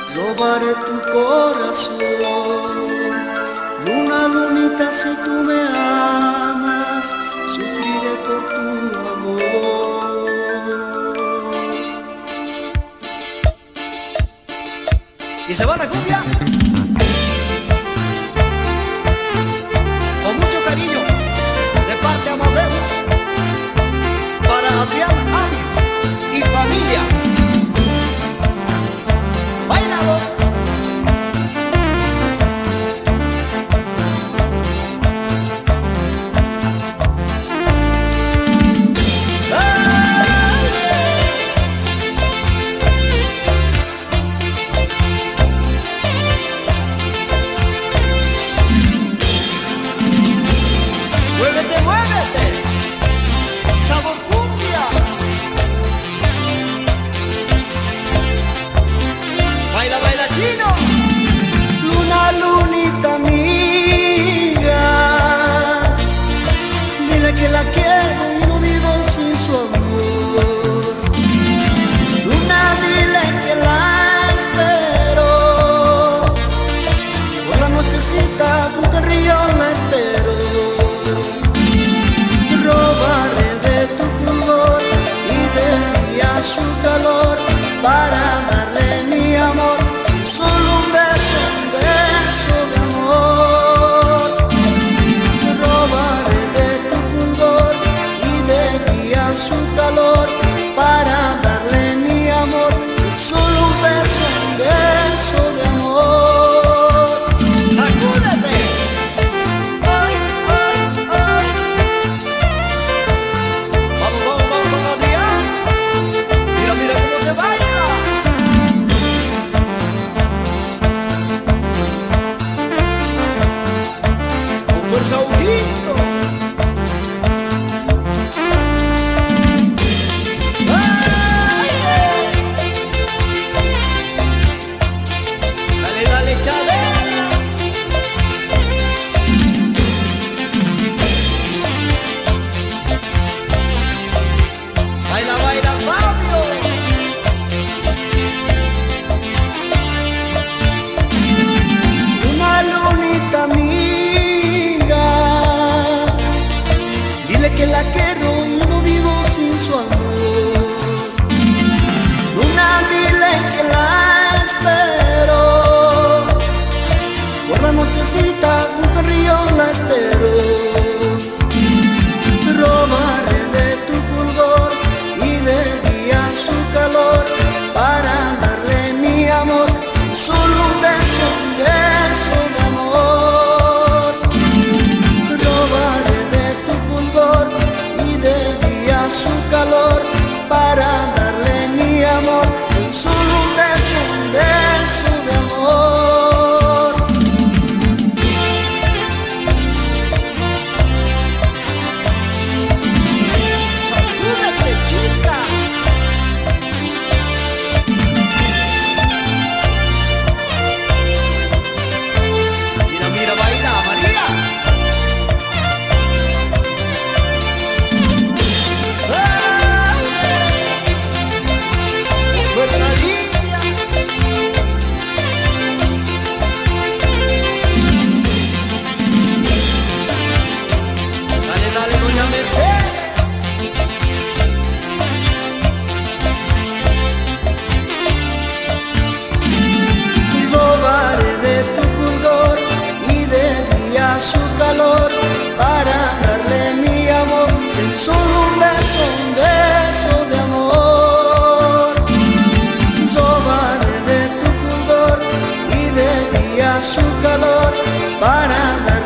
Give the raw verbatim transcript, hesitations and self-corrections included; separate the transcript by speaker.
Speaker 1: robaré tu corazón. Luna, lunita, si tú me amas, sufriré por tu amor.
Speaker 2: Y se va la cumbia con mucho cariño de parte de Amadeus para Adrián Avis y familia. ¡Bailalo! Muévete, muévete, sabor cumbia. Baila, baila chino.
Speaker 1: Luna, lunita amiga, dile que la quiero y no vivo sin su amor. Luna, dile que la espero, por la nochecita junto al río la espero. Robaré de tu fulgor y de día su calor para darle mi amor, solo un beso, un beso de amor. Robaré de tu fulgor y de día su calor para darle mi amor, solo un beso, un beso de amor.
Speaker 2: ¡Sacúdete! ¡Ay, ay, ay! Vamos, vamos, vamos con Adrián. Mira, mira cómo se baila. Con fuerza, ojito. ¡Ay! Dale, dale, Chabela. Baila, baila, Fabio.
Speaker 1: Una lunita amiga, dile que la quiero y no vivo sin su amor. Luna, dile que la espero, por la nochecita junto al río la espero. Robaré de tu fulgor y de día su calor para darle mi amor, solo un beso, un beso de amor. Robaré de tu fulgor y de día su calor para darle mi amor, solo un beso, un beso de amor.
Speaker 2: ¡Sacúdete, chica! Mira, mira, baila, María. ¡Ay! Con fuerza, Lidia. Dale, dale, doña Mercedes.
Speaker 1: Robaré de tu fulgor y de día su calor para darle mi amor, solo un beso, un beso de amor. Robaré de tu fulgor y de día su calor para darle